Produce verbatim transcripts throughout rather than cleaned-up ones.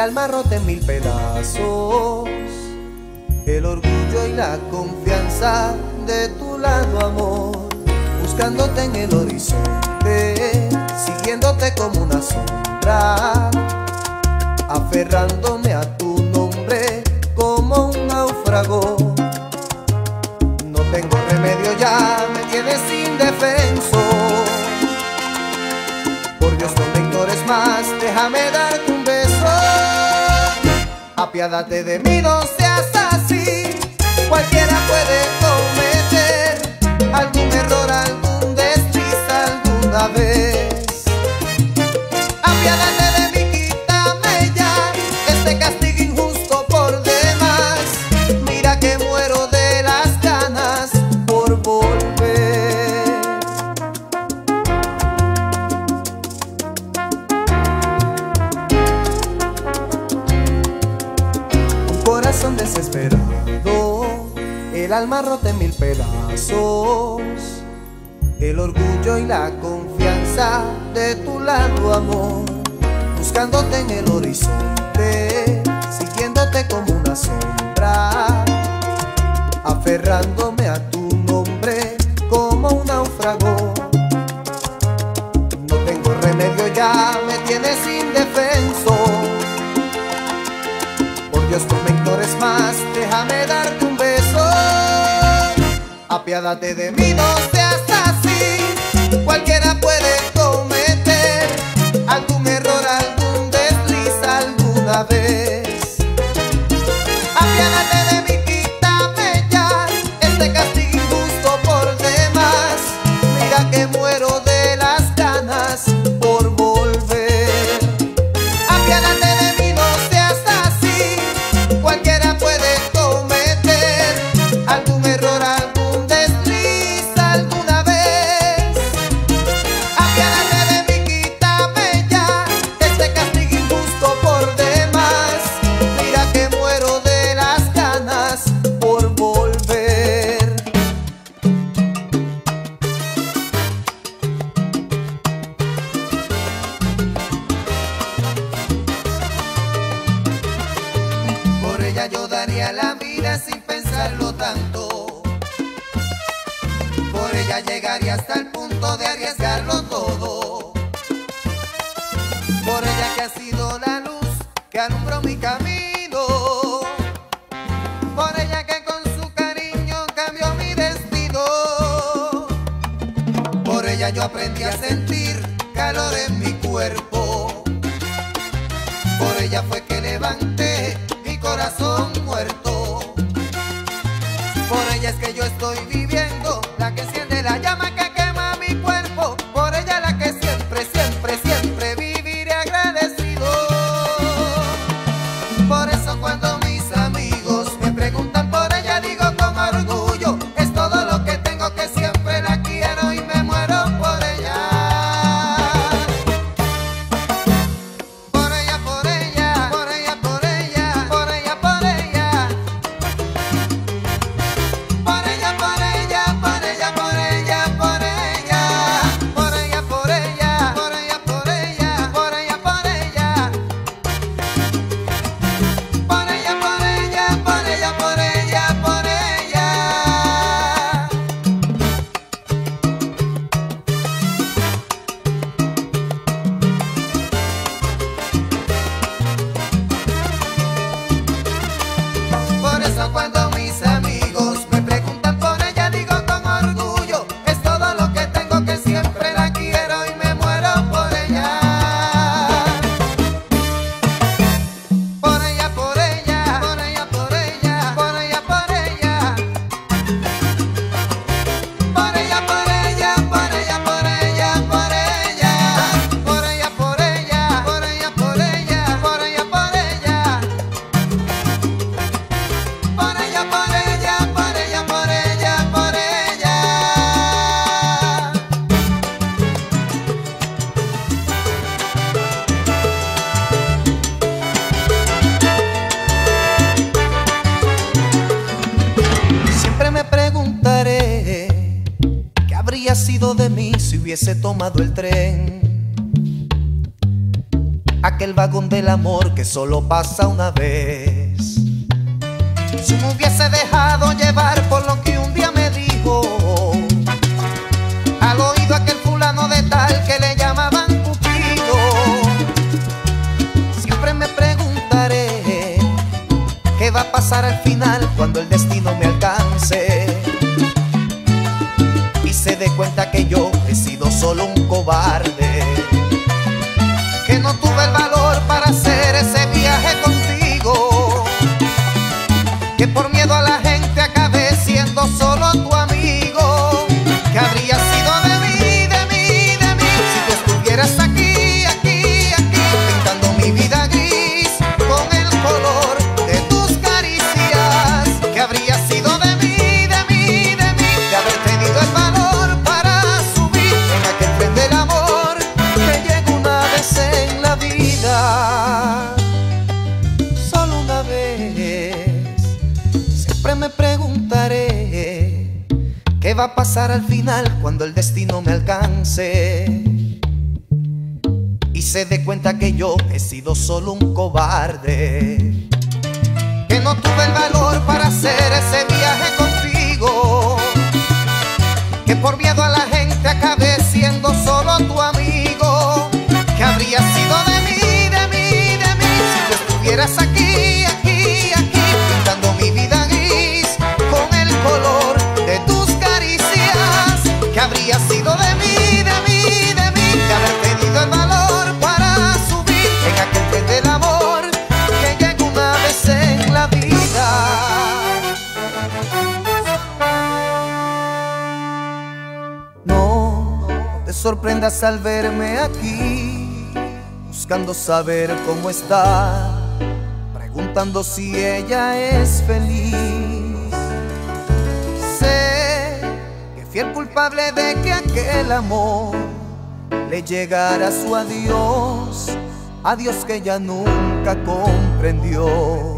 alma rota en mil pedazos, el orgullo y la confianza de tu lado, amor, buscándote en el horizonte, siguiéndote como una sombra, aferrándome a tu nombre como un náufrago. No tengo remedio, ya me tienes indefenso. Por Dios, no me ignores más, déjame darte un beso. Apiádate de mí, no seas así. Cualquiera puede cometer algún error, algún desliz alguna vez. Apiádate de mí, quítame ya este castigo injusto por demás. Mira que muero de las ganas por volver. Un corazón desesperado, el alma rota en mil pedazos, el orgullo y la confianza de tu lado, amor, buscándote en el horizonte, siguiéndote como una sombra, aferrándome a tu nombre como un náufrago. No tengo remedio, ya me tienes indefenso. Por Dios, no me ignores más, déjame darte un beso. Apiádate de mí, no seas así. Cualquiera puede cometer algún error, algún desliz alguna vez. Apiádate de mí, quítame ya este castigo injusto por demás. Mira que muero de las ganas por volver. Apiádate de mí, no seas así. Cualquiera puede cometer algún error, algún desliz alguna vez. Apiádate de mí, quítame ya este castigo injusto por demás. Mira que muero de las ganas por volver. Por ella yo daría la vida sin pensarlo tanto. Por ella llegaría hasta el punto de arriesgarlo todo. Por ella que ha sido la luz que alumbró mi camino. Por ella que con su cariño cambió mi destino. Por ella yo aprendí a sentir calor en mi cuerpo. Por ella fue que levanté mi corazón muerto. Por ella es que yo estoy viviendo, la que enciende la llama que quema mi cuerpo. Por ella la que siempre, siempre, siempre viviré agradecido. Por eso cuando mis amigos me preguntan por ella, digo con orgullo, es todo lo que tengo, que siempre la quiero y me muero por ella. Por ella, por ella, por ella, por ella, por ella, por ella. Por ella, por ella, por ella, por ella, por ella. Por ella, por ella, por ella, por ella, por ella, por ella. Por ella, por ella, por ella, por ella, por ella. Por eso cuando mis amigos me preguntan por ella, digo con orgullo, es todo lo que tengo, que siempre la quiero y me muero por ella. Por ella, por ella, por ella, por ella, por ella, por ella. Por ella, por ella, por ella, por ella, por ella. Por ella, por ella, por ella, por ella, por ella, por ella. Por ella, por ella, por ella, por ella, por ella. Siempre me preguntaré qué habría sido de mí si hubiese tomado el tren. ¿A aquel vagón del amor que solo pasa una vez. Si me hubiese dejado llevar por lo que un día me dijo, al oído aquel fulano de tal que le llamaban Cupido, siempre me preguntaré qué va a pasar al final cuando el destino me alcance y se dé cuenta que yo he sido solo un cobarde, que no tuve el valor para hacer ese viaje contigo, que por miedo a la gente acabé siendo solo tu amigo. ¿Qué habría sido de mí, de mí, de mí si tú estuvieras aquí, aquí, aquí, pintando mi vida gris con el color de tus caricias? ¿Qué habría sido de mí, de mí, de mí de haber tenido el valor para subir en aquel tren del amor que llega una vez en la vida, solo una vez? Siempre me preguntaré qué va a pasar al final cuando el destino me alcance y se dé cuenta que yo he sido solo un cobarde, que no tuve el valor para hacer ese viaje contigo, que por miedo a la gente acabé siendo solo tu amigo. ¿Qué habría sido de mí, de mí, de mí si tú estuvieras aquí, aquí, aquí, pintando mi vida gris con el color de tus caricias? ¿Qué habría sido de mí, de mí, de mí de haber tenido el valor para subir en aquel tren del amor que llega una vez en la vida? No te sorprendas al verme aquí, buscando saber cómo está, preguntando si ella es feliz. Sé que fui el culpable de que aquel amor le llegara a su adiós, adiós que ella nunca comprendió.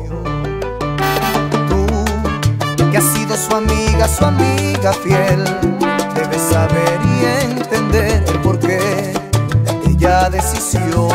Tú, que has sido su amiga, su amiga fiel, debes saber y entender el porqué de aquella decisión.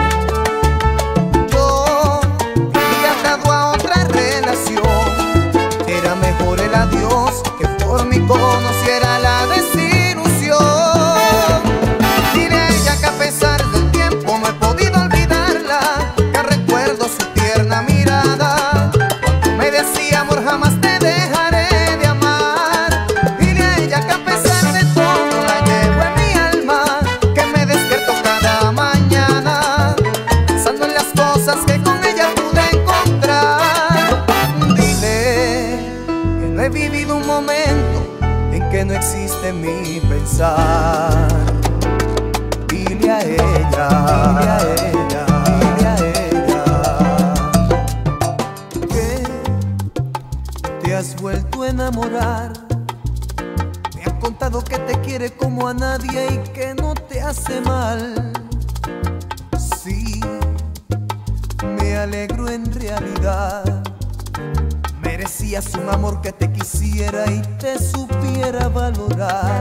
Yo vivía atado a otra relación, era mejor el adiós que por mí conociera la desilusión. Dile a ella que a pesar del tiempo no he podido olvidarla, que recuerdo su tierna mirada, me decía amor jamás te dejaré de amar. Dile a ella que a pesar de todo la llevo en mi alma, que me despierto cada mañana pensando en las cosas que con ella pude encontrar. Dile que no he vivido un momento en que no existe mi pensar. Dile a ella, dile a ella, dile a ella que te has vuelto a enamorar. Me ha contado que te quiere como a nadie y que no te hace mal. Sí, me alegro en realidad. Merecías un amor que te quisiera y te supiera valorar.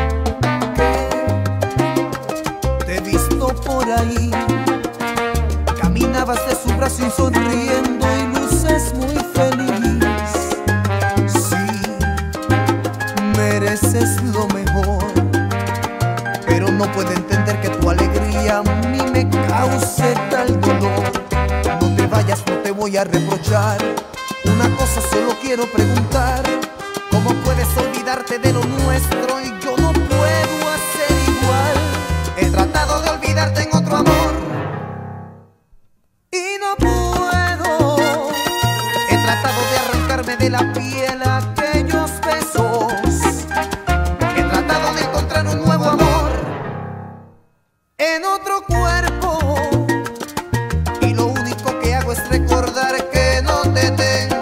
Que te he visto por ahí, caminabas de su brazo y sonriendo y luces muy feliz. Sí, mereces lo mejor, pero no puedo entender que tu alegría a mí me cause tal dolor. No te vayas, no te voy a reprochar. Una cosa solo quiero preguntar: ¿cómo puedes olvidarte de lo nuestro y yo no puedo hacer igual? He tratado de olvidarte en otro amor y no puedo. He tratado de arrancarme de la piel aquellos besos. He tratado de encontrar un nuevo amor en otro cuerpo y lo único que hago es recordar que no te tengo.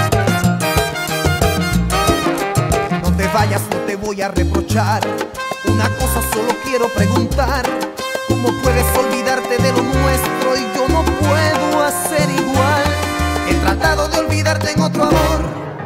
No te vayas, no te voy a reprochar. Una cosa solo quiero preguntar: ¿cómo puedes olvidarte de lo nuestro y yo no puedo hacer igual? He tratado de olvidarte en otro amor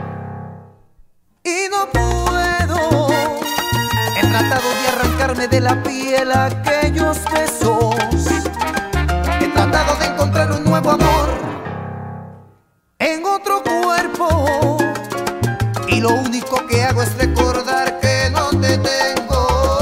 y no puedo. He tratado de arrancarme de la piel aquellos besos. He tratado de encontrar un nuevo amor en otro cuerpo, y lo único que hago es recordar que no te tengo.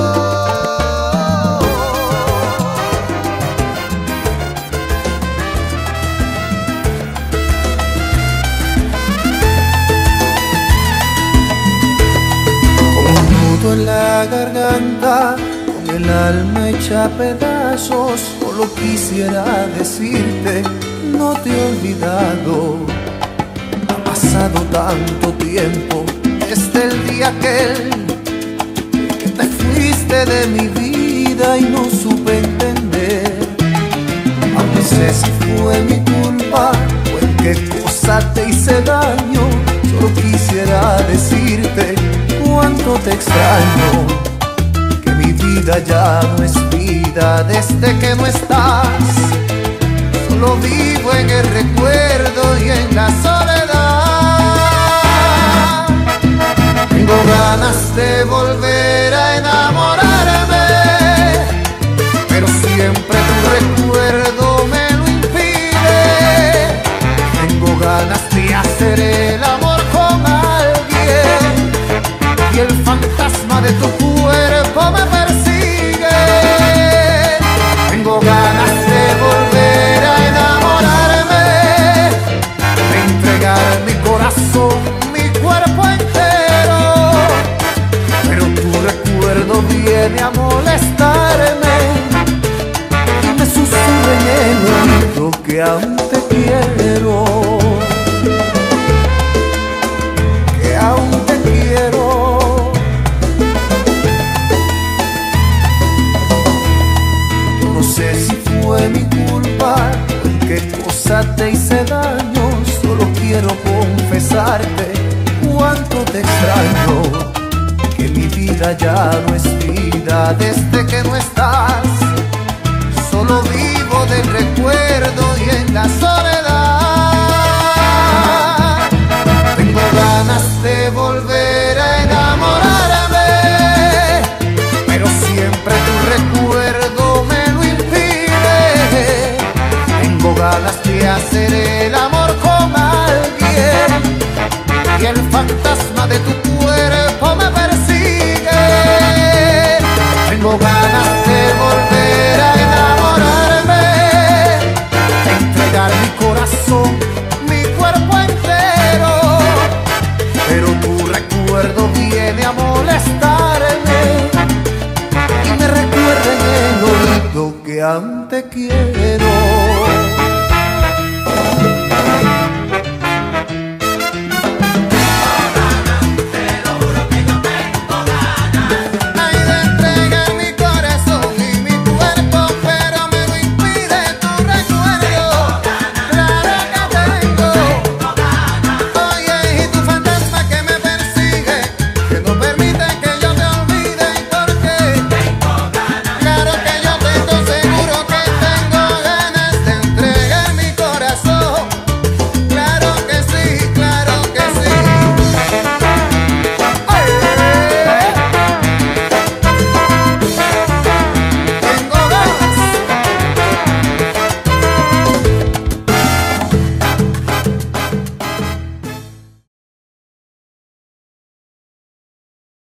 Con un nudo en la garganta, con el alma hecha a pedazos, solo quisiera decirte: no te he olvidado. Ha pasado tanto tiempo desde el día aquel que te fuiste de mi vida y no supe entender. Aunque sé si fue mi culpa o en qué cosa te hice daño, solo quisiera decirte cuánto te extraño. Que mi vida ya no es vida desde que no estás. Solo vivo en el recuerdo y en la soledad. Tengo ganas de volver a enamorarme, pero siempre tu recuerdo me lo impide. Tengo ganas de hacer el amor con alguien y el fantasma de tu cuerpo me persigue. Tengo ganas de volver a enamorarme, de entregar mi corazón, mi cuerpo entero, pero tu recuerdo viene a molestarme y me susurra en el oído que aún te quiero, que aún te quiero. Yo no sé si fue mi culpa, en qué cosa te hice daño, solo quiero confesarte cuánto te extraño. Que mi vida ya no es vida desde que no estás. Solo vivo del recuerdo y en la soledad. Tengo ganas de volver a enamorarme, pero siempre tu recuerdo me lo impide. Tengo ganas de hacer el amor con alguien y el fantasma de tu